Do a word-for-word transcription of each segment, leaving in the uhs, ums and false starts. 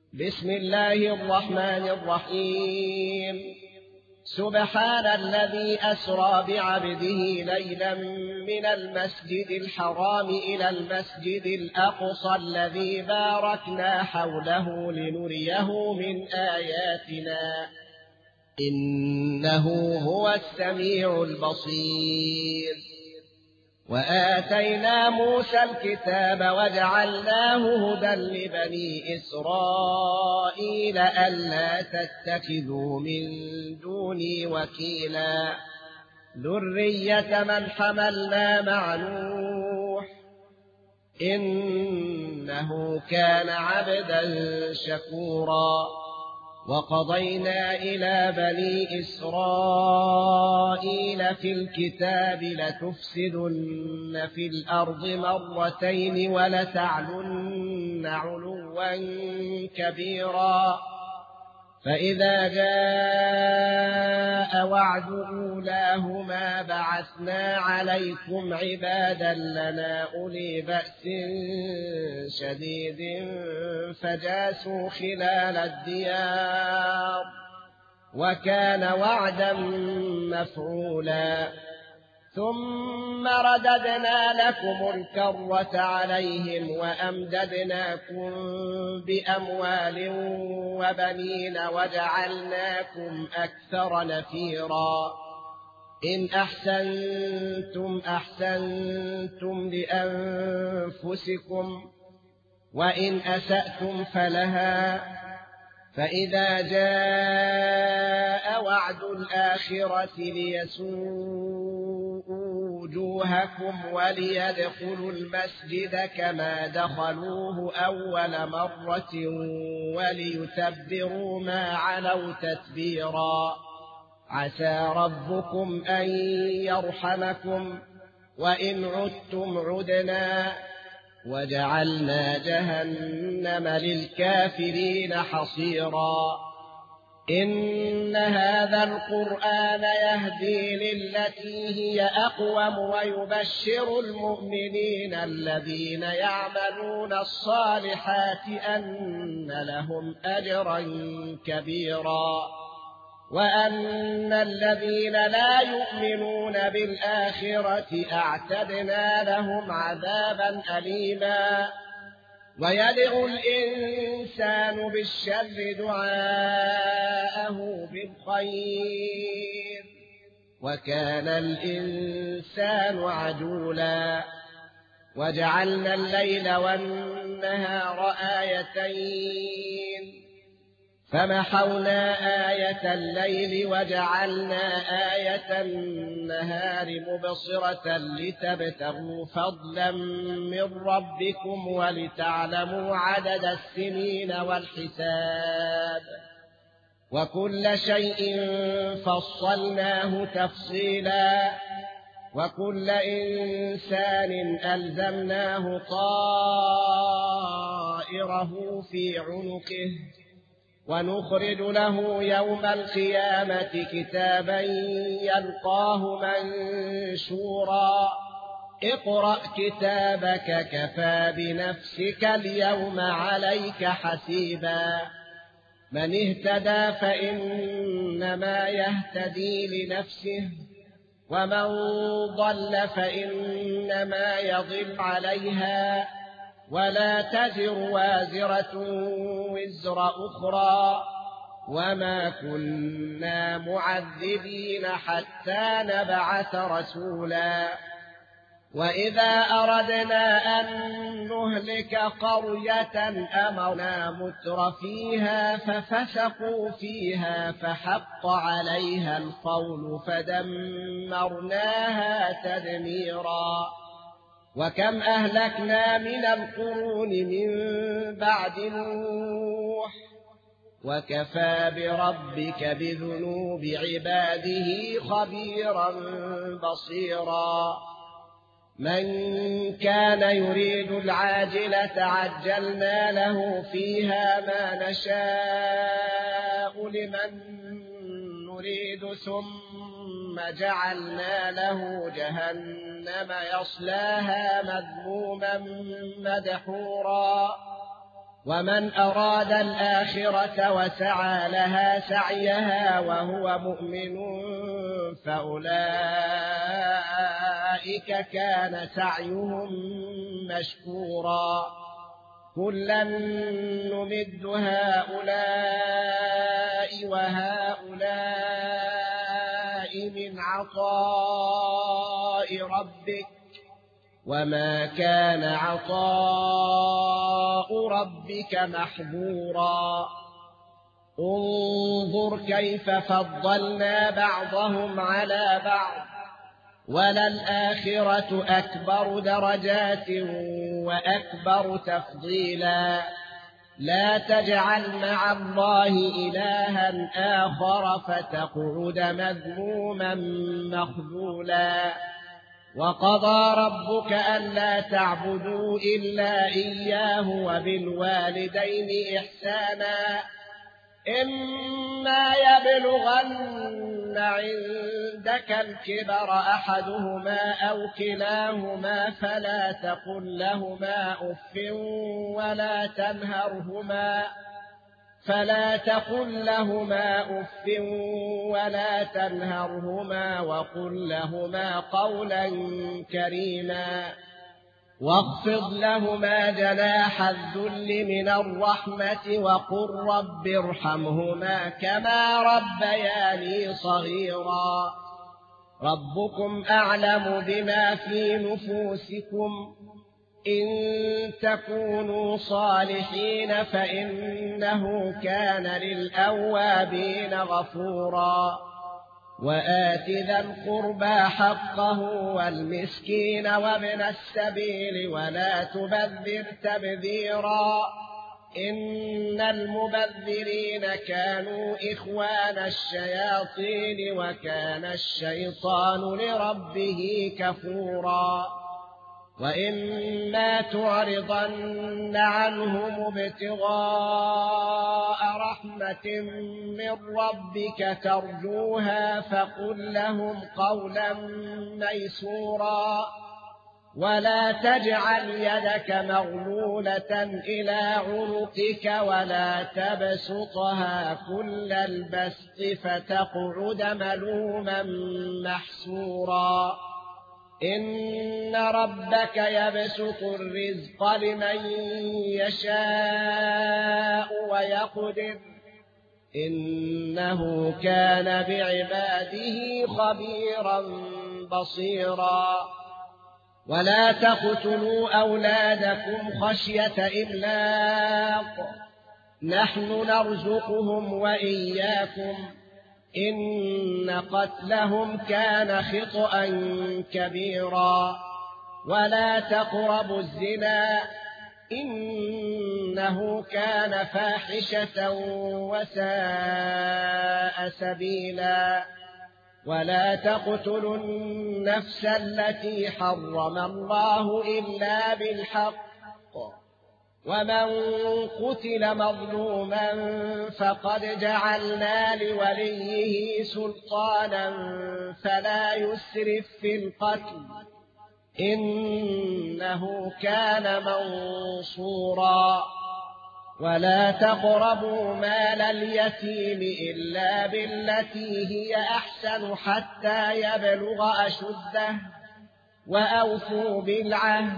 بسم الله الرحمن الرحيم. سبحان الذي أسرى بعبده ليلا من المسجد الحرام إلى المسجد الأقصى الذي باركنا حوله لنريه من آياتنا إنه هو السميع البصير. وآتينا موسى الكتاب وجعلناه هدى لبني إسرائيل ألا تتخذوا من دوني وكيلا ذرية من حملنا مع نوح إنه كان عبدا شكورا. وقضينا إلى بني إسرائيل في الكتاب لتفسدن في الأرض مرتين ولتعلن علوا كبيرا. فإذا جاء وعد أولاهما بعثنا عليكم عبادا لنا أولي بأس شديد فجاسوا خلال الديار وكان وعدا مفعولا. ثم رددنا لكم الكرة عليهم وأمددناكم بأموال وبنين وجعلناكم أكثر نفيرا. إن أحسنتم أحسنتم لأنفسكم وإن أسأتم فلها. فإذا جاء وعد الآخرة ليسوءوا وجوهكم وليدخلوا المسجد كما دخلوه أول مرة وليتبروا ما علوا تتبيرا. عسى ربكم أن يرحمكم وإن عدتم عدنا وجعلنا جهنم للكافرين حصيرا. إن هذا القرآن يهدي للتي هي أقوم ويبشر المؤمنين الذين يعملون الصالحات أن لهم أجرا كبيرا وأن الذين لا يؤمنون بالآخرة أعتدنا لهم عذابا أليما. ويدعو الإنسان بالشر دعاءه بالخير وكان الإنسان عجولا. وجعلنا الليل والنهار آيتين فمحونا آية الليل وجعلنا آية النهار مبصرة لتبتغوا فضلا من ربكم ولتعلموا عدد السنين والحساب وكل شيء فصلناه تفصيلا. وكل إنسان ألزمناه طائره في عنقه ونخرج له يوم القيامة كتابا يلقاه منشورا. اقرأ كتابك كفى بنفسك اليوم عليك حسيبا. من اهتدى فإنما يهتدي لنفسه ومن ضل فإنما يضل عليها ولا تزر وازرة وزر أخرى وما كنا معذبين حتى نبعث رسولا. وإذا أردنا أن نهلك قرية أمرنا متر فيها ففسقوا فيها فحق عليها القول فدمرناها تدميرا. وكم أهلكنا من القرون من بعد نوح وكفى بربك بذنوب عباده خبيرا بصيرا. من كان يريد العاجلة عجلنا له فيها ما نشاء لمن نريد ثم جعلنا له جهنم يصلاها مذموما مدحورا ومن أراد الآخرة وسعى لها سعيها وهو مؤمن فأولئك كان سعيهم مشكورا كلا نمد هؤلاء وهؤلاء من عطاء ربك وما كان عطاء ربك محظورا انظر كيف فضلنا بعضهم على بعض وللآخرة أكبر درجات وأكبر تفضيلا لا تجعل مع الله إلها آخر فتقعد مذموما مخذولا وقضى ربك ألا تعبدوا إلا إياه وبالوالدين إحسانا إما يبلغن عندك الكبر أحدهما أو كلاهما فلا تقل لهما أف ولا تنهرهما فلا تقل لهما أف ولا تنهرهما وقل لهما قولا كريما واخفض لهما جناح الذل من الرحمة وقل رب ارحمهما كما ربياني صغيرا ربكم أعلم بما في نفوسكم إن تكونوا صالحين فإنه كان للأوابين غفورا وآت ذا القربى حقه والمسكين وابن السبيل ولا تبذر تبذيرا إن المبذرين كانوا إخوان الشياطين وكان الشيطان لربه كفورا وإما تعرضن عنهم ابتغاء رحمة من ربك ترجوها فقل لهم قولا ميسورا ولا تجعل يدك مغلولة إلى عنقك ولا تبسطها كل البسط فتقعد ملوما محسورا إن ربك يبسط الرزق لمن يشاء ويقدر إنه كان بعباده خبيرا بصيرا ولا تقتلوا أولادكم خشية إملاق نحن نرزقهم وإياكم إن قتلهم كان خطأ كبيرا ولا تقربوا الزنا إنه كان فاحشة وساء سبيلا ولا تقتلوا النفس التي حرم الله إلا بالحق ومن قتل مظلوما فقد جعلنا لوليه سلطانا فلا يسرف في القتل إنه كان منصورا ولا تقربوا مال اليتيم إلا بالتي هي أحسن حتى يبلغ أشده وأوفوا بالعهد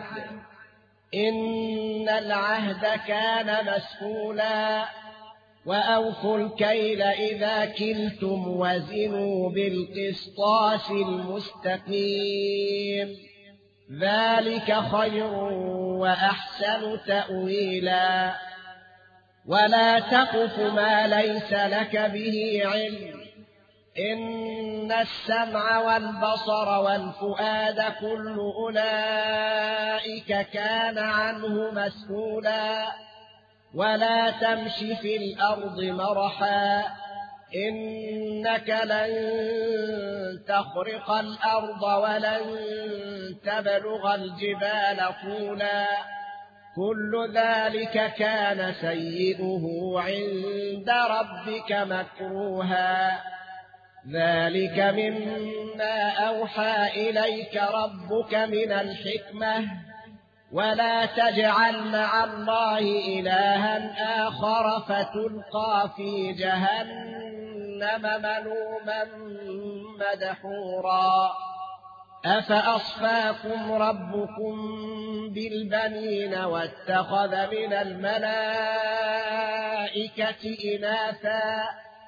إن العهد كان مسؤولا وأوفوا الكيل إذا كلتم وزنوا بالقسطاس المستقيم ذلك خير وأحسن تأويلا ولا تقف ما ليس لك به علم إن السمع والبصر والفؤاد كل أولئك كان عنه مسؤولا ولا تمش في الأرض مرحا إنك لن تخرق الأرض ولن تبلغ الجبال طولا كل ذلك كان سيئه عند ربك مكروها ذلك مما أوحى إليك ربك من الحكمة ولا تجعل مع الله إلها آخر فتلقى في جهنم ملوما مدحورا أفأصفاكم ربكم بالبنين واتخذ من الملائكة إناثا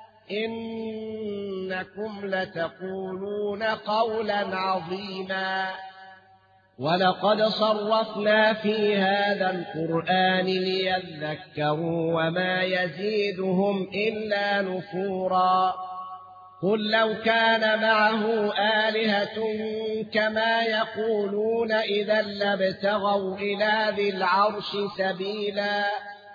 إنكم لتقولون قولا عظيما ولقد صرفنا في هذا القرآن ليذكروا وما يزيدهم إلا نفورا قل لو كان معه آلهة كما يقولون إذا لابتغوا إلى ذي العرش سبيلا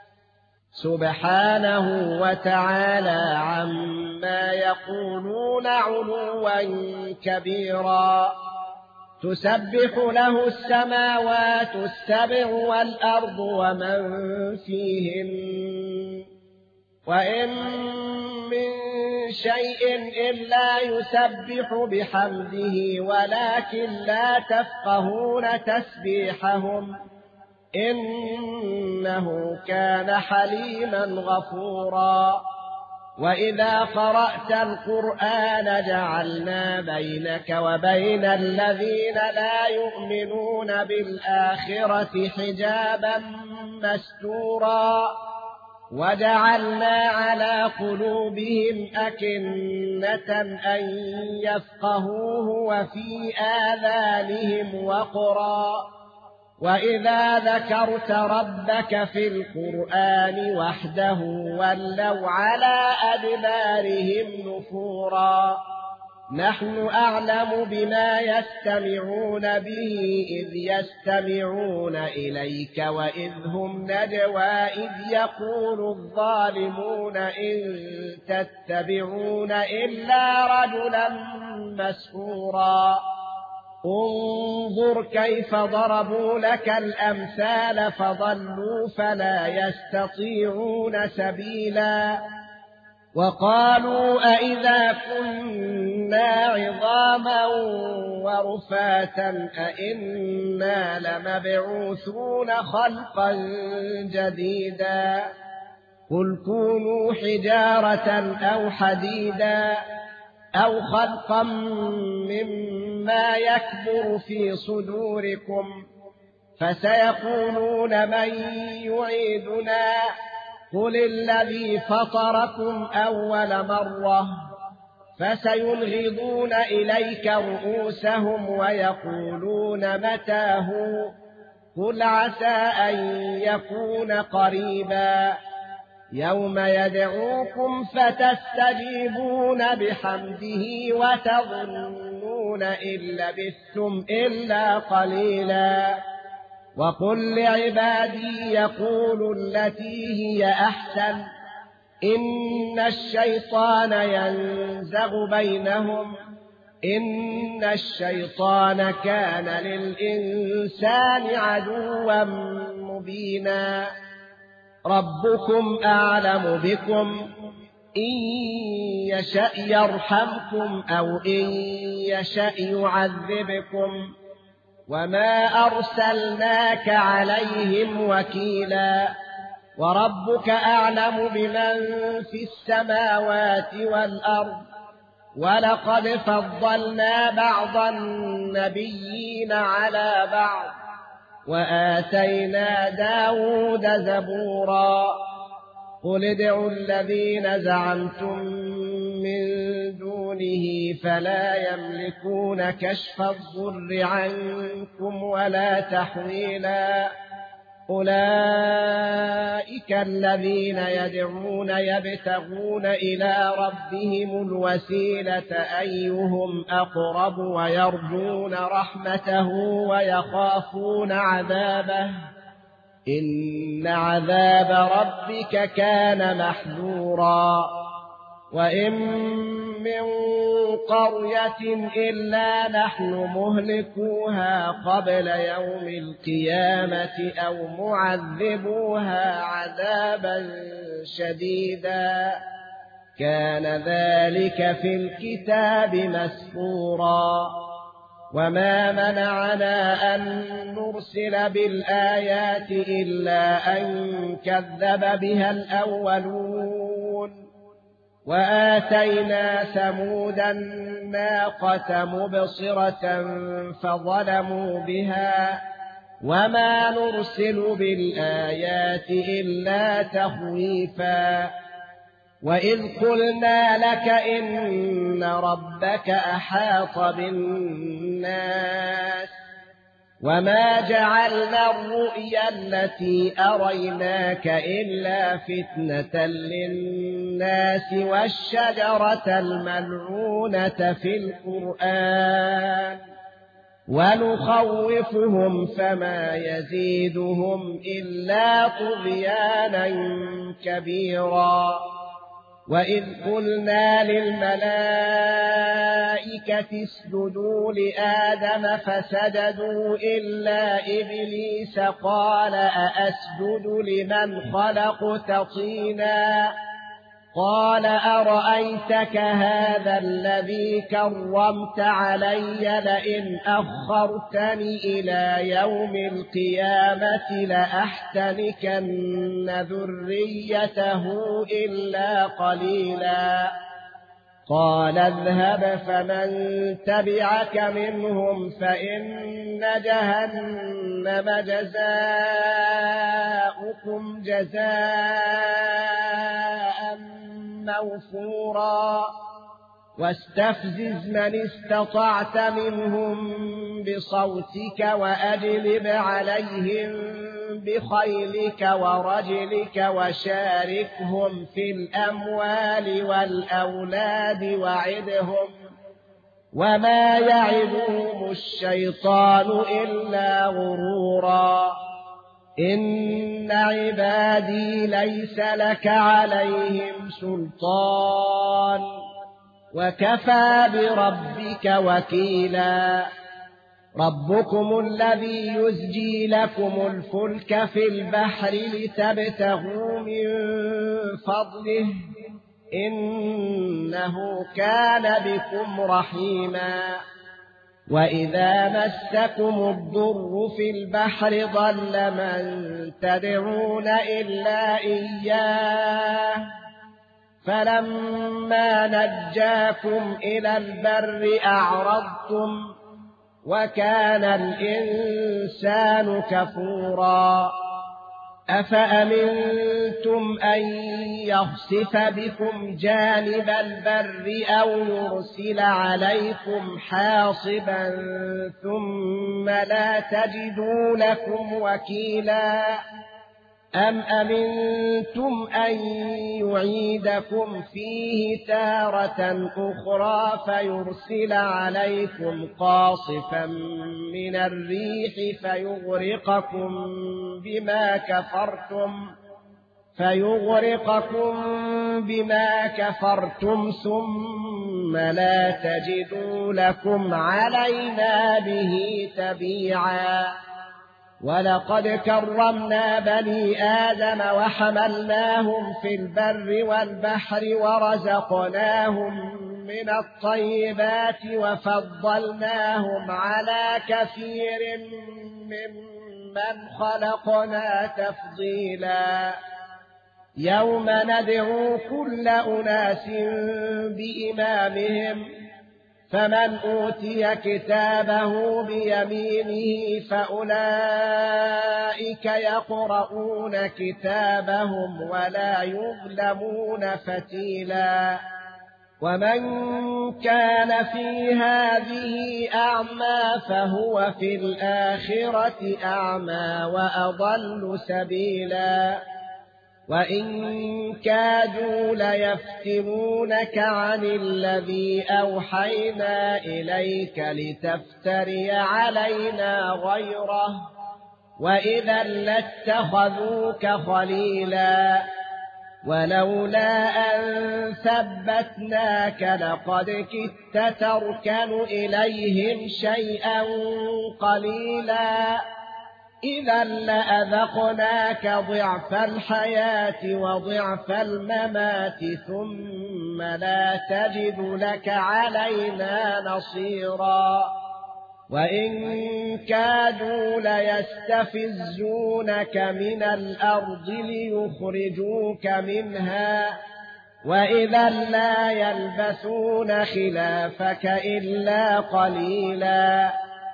سبحانه وتعالى عما يقولون علوا كبيرا تسبح له السماوات السبع والأرض ومن فيهن وإن من شيء إلا يسبح بحمده ولكن لا تفقهون تسبيحهم إنه كان حليما غفورا وإذا قرأت القرآن جعلنا بينك وبين الذين لا يؤمنون بالآخرة حجابا مستورا وجعلنا على قلوبهم أكنة أن يفقهوه وفي آذانهم وقرا وإذا ذكرت ربك في القرآن وحده ولوا على أدبارهم نفورا نحن أعلم بما يستمعون به إذ يستمعون إليك وإذ هم نجوى إذ يقول الظالمون إن تتبعون إلا رجلا مسحورا انظر كيف ضربوا لك الأمثال فضلوا فلا يستطيعون سبيلا وقالوا أئذا كنا عظاما ورفاتا أئنا لمبعوثون خلقا جديدا قل كونوا حجارة أو حديدا أو خلقا مما يكبر في صدوركم فسيقولون من يعيدنا قل الذي فطركم أول مرة فسينغضون إليك رؤوسهم ويقولون متاه قل عسى أن يكون قريبا يوم يدعوكم فتستجيبون بحمده وتظنون إن لبثتم إلا قليلا وقل لعبادي يقولوا التي هي أحسن إن الشيطان ينزغ بينهم إن الشيطان كان للإنسان عدوا مبينا ربكم أعلم بكم إن يشأ يرحمكم أو إن يشأ يعذبكم وما أرسلناك عليهم وكيلا وربك أعلم بمن في السماوات والأرض ولقد فضلنا بعض النبيين على بعض وآتينا داود زبورا قل ادعوا الذين زعمتم من دونه فلا يملكون كشف الضر عنكم ولا تحويلا أولئك الذين يدعون يبتغون إلى ربهم الوسيلة أيهم أقرب ويرجون رحمته ويخافون عذابه إن عذاب ربك كان محذورا وإن من قرية إلا نحن مهلكوها قبل يوم القيامة أو معذبوها عذابا شديدا كان ذلك في الكتاب مسطورا وما منعنا أن نرسل بالآيات إلا أن كذب بها الأولون وآتينا ثمود الناقة مبصرة فظلموا بها وما نرسل بالآيات إلا تخويفا وإذ قلنا لك إن ربك أحاط بالناس وما جعلنا الرؤيا التي أريناك إلا فتنة للناس والشجرة الملعونة في القرآن ونخوفهم فما يزيدهم إلا طغيانا كبيرا وإذ قلنا للملائكة اسجدوا لآدم فسجدوا إلا إبليس قال أأسجد لمن خلقت طينا قال أرأيتك هذا الذي كرمت علي لئن أخرتني إلى يوم القيامة لأحتنكن ذريته إلا قليلا قال اذهب فمن تبعك منهم فإن جهنم جزاؤكم جزاء موفورا واستفزز من استطعت منهم بصوتك وأجلب عليهم بخيلك ورجلك وشاركهم في الأموال والأولاد وعدهم وما يعدهم الشيطان إلا غرورا إن عبادي ليس لك عليهم سلطان وكفى بربك وكيلا ربكم الذي يزجي لكم الفلك في البحر لتبتغوا من فضله إنه كان بكم رحيما وإذا مسكم الضر في البحر ضل من تدعون إلا إياه فلما نجاكم إلى البر أعرضتم وكان الإنسان كفورا أفأمنتم أن يخسف بكم جانب البر أو يرسل عليكم حاصبا ثم لا تجدوا لكم وكيلا أم أمنتم أن يعيدكم فيه تارة أخرى فيرسل عليكم قاصفا من الريح فيغرقكم بما كفرتم فيغرقكم بما كفرتم ثم لا تجدوا لكم علينا به تبيعا ولقد كرمنا بني آدم وحملناهم في البر والبحر ورزقناهم من الطيبات وفضلناهم على كثير ممن خلقنا تفضيلا يوم ندعو كل أناس بإمامهم فمن أوتي كتابه بيمينه فأولئك يقرؤون كتابهم ولا يظلمون فتيلا ومن كان في هذه أعمى فهو في الآخرة أعمى وأضل سبيلا وإن كادوا ليفتنونك عن الذي أوحينا إليك لتفتري علينا غيره وإذا لاتخذوك خليلا ولولا أن ثبتناك لقد كدت تركن إليهم شيئا قليلا إذا لأذقناك ضعف الحياة وضعف الممات ثم لا تجد لك علينا نصيرا وإن كادوا ليستفزونك من الأرض ليخرجوك منها وإذا لا يلبثون خلافك إلا قليلا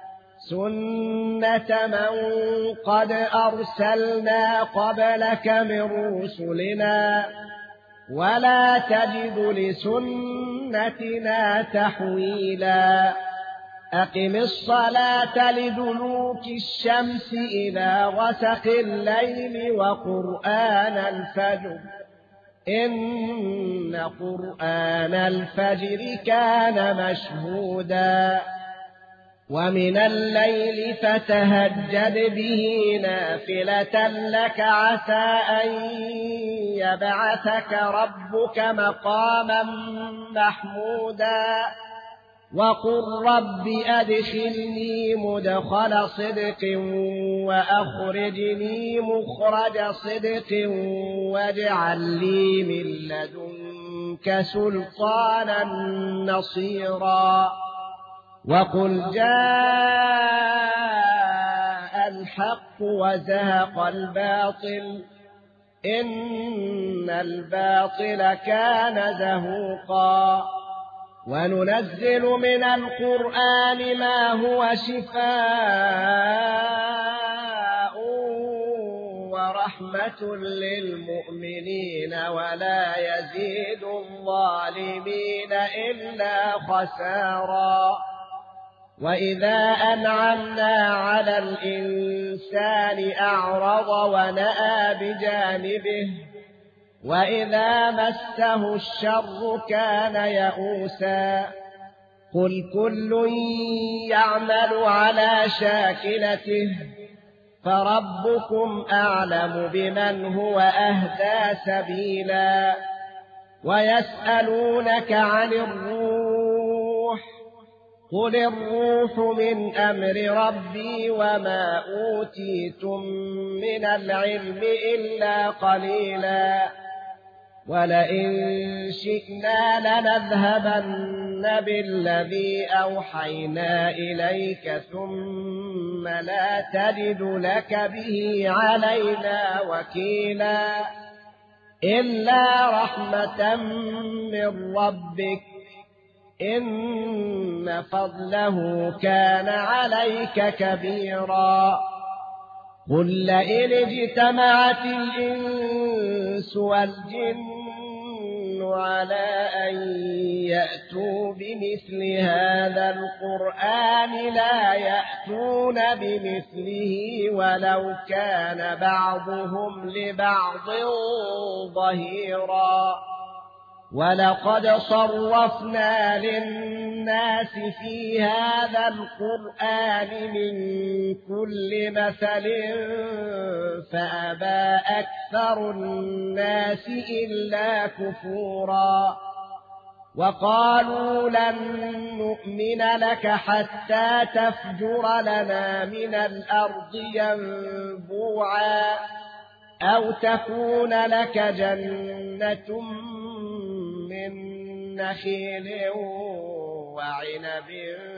سنة من قد أرسلنا قبلك من رسلنا ولا تجد لسنتنا تحويلا أقم الصلاة لدلوك الشمس إلى غسق الليل وقرآن الفجر إن قرآن الفجر كان مشهودا ومن الليل فتهجد به نافلة لك عسى أن يبعثك ربك مقاما محمودا وقل رب أدخلني مدخل صدق وأخرجني مخرج صدق واجعل لي من لدنك سلطانا نصيرا وقل جاء الحق وزهق الباطل إن الباطل كان زهوقا وننزل من القرآن ما هو شفاء ورحمة للمؤمنين ولا يزيد الظالمين إلا خسارا وإذا أنعمنا على الإنسان أعرض ونأى بجانبه وإذا مسه الشر كان يئوسا قل كل يعمل على شاكلته فربكم أعلم بمن هو أهدى سبيلا ويسألونك عن الروح قل الروح من أمر ربي وما أوتيتم من العلم إلا قليلا ولئن شئنا لنذهبن بالذي أوحينا إليك ثم لا تجد لك به علينا وكيلا إلا رحمة من ربك إن فضله كان عليك كبيرا قل لئن اجتمعت الإنس والجن على أن يأتوا بمثل هذا القرآن لا يأتون بمثله ولو كان بعضهم لبعض ظهيرا ولقد صرفنا للناس في هذا القرآن من كل مثل فأبى أكثر الناس إلا كفورا وقالوا لن نؤمن لك حتى تفجر لنا من الأرض ينبوعا أو تكون لك جنة من نخيل وعنب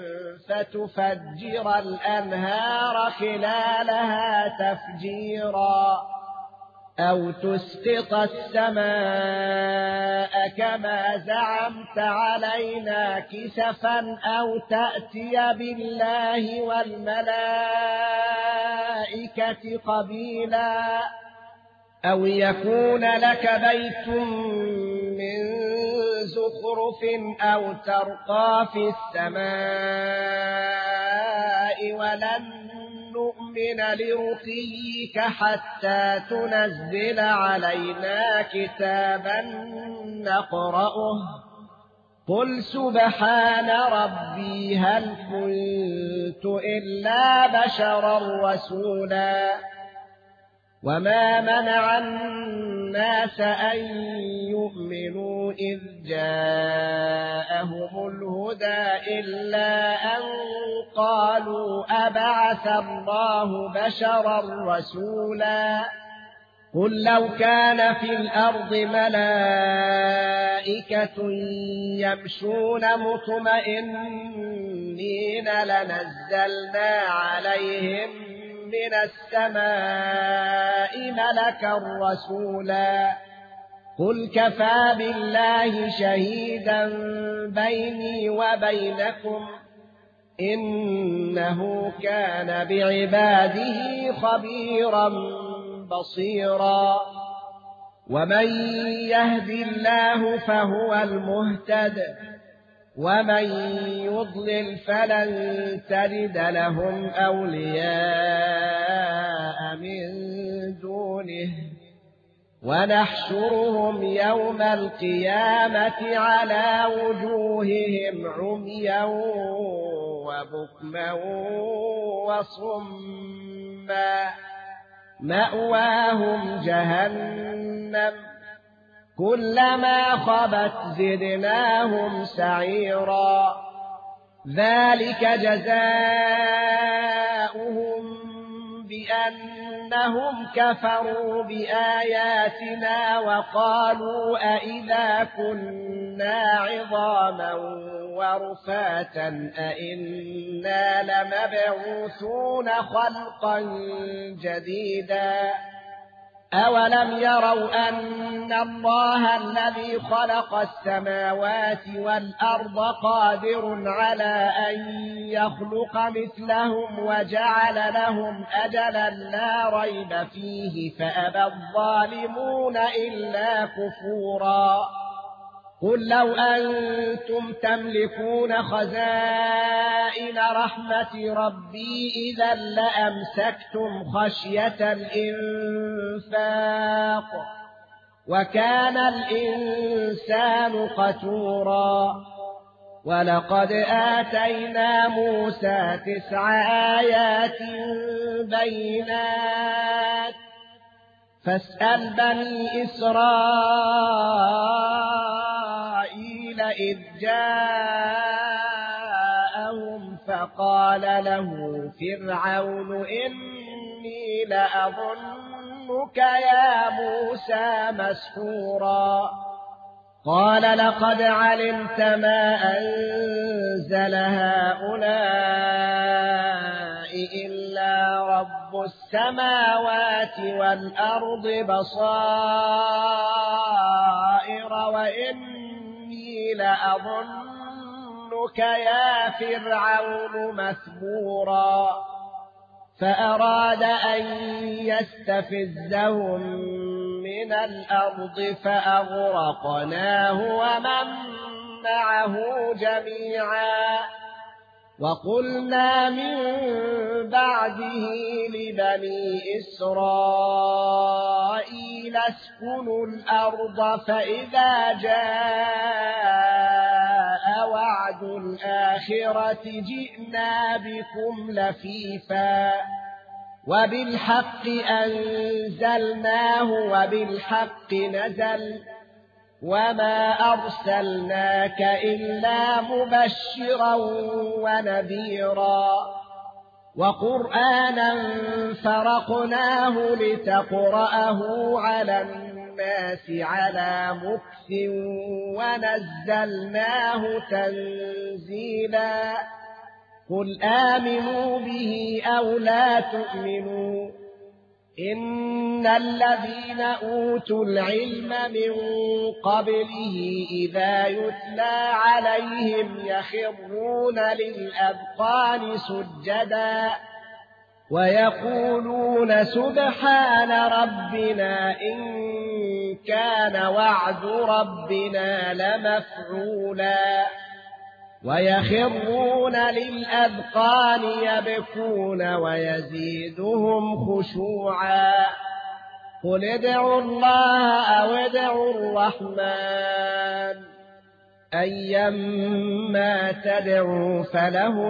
فتفجر الأنهار خلالها تفجيرا أو تسقط السماء كما زعمت علينا كسفا أو تأتي بالله والملائكة قبيلا أو يكون لك بيت من زخرف أو ترقى في السماء ولن نؤمن لرقيك حتى تنزل علينا كتابا نقرأه قل سبحان ربي هل كنت إلا بشرا رسولا وما منع الناس أن يؤمنوا إذ جاءهم الهدى إلا أن قالوا أبعث الله بشرا رسولا قل لو كان في الأرض ملائكة وملائكة يمشون مطمئنين لنزلنا عليهم من السماء ملكا رسولا قل كفى بالله شهيدا بيني وبينكم إنه كان بعباده خبيرا بصيرا ومن يهد الله فهو المهتد ومن يضلل فلن تجد لهم أولياء من دونه ونحشرهم يوم القيامة على وجوههم عميا وبكما وصما مأواهم جهنم كلما خبت زدناهم سعيرا ذلك جزاؤهم بأنهم كفروا بآياتنا وقالوا أئذا كنا عظاما ورفاتا أئنا لمبعوثون خلقا جديدا أولم يروا أن الله الذي خلق السماوات والأرض قادر على أن يخلق مثلهم وجعل لهم أجلا لا ريب فيه فأبى الظالمون إلا كفورا قل لو أنتم تملكون خزائن رحمة ربي إذا لأمسكتم خشية الإنفاق وكان الإنسان قتورا ولقد آتينا موسى تسع آيات بينات فاسأل بني إسرائيل إذ جاءهم فقال له فرعون إني لأظنك يا موسى مسحورا قال لقد علمت ما أنزل هؤلاء إلا رب السماوات والأرض بصائر وإني لأظنك يا فرعون مثبورا فأراد أن يستفزهم من الأرض فأغرقناه ومن معه جميعا وقلنا من بعده لبني إسرائيل اسكنوا الأرض فإذا جاء وعد الآخرة جئنا بكم لفيفا وبالحق أنزلناه وبالحق نزل وما أرسلناك إلا مبشرا ونذيرا وقرآنا فرقناه لتقرأه على الناس على مكث ونزلناه تنزيلا قل آمنوا به أو لا تؤمنوا إن الذين أوتوا العلم من قبله إذا يتلى عليهم يخرون للأذقان سجدا ويقولون سبحان ربنا إن كان وعد ربنا لمفعولا ويخرون للأذقان يبكون ويزيدهم خشوعا قل ادعوا الله أو ادعوا الرحمن أيما تدعوا فله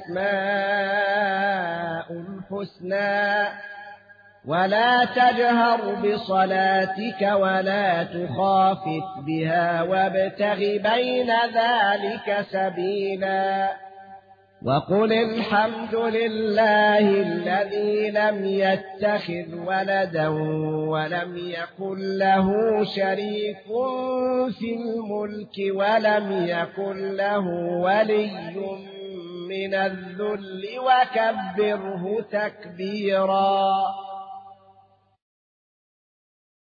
الأسماء الحسنى ولا تجهر بصلاتك ولا تخافت بها وابتغ بين ذلك سبيلا وقل الحمد لله الذي لم يتخذ ولدا ولم يكن له شريك في الملك ولم يكن له ولي من الذل وكبره تكبيرا.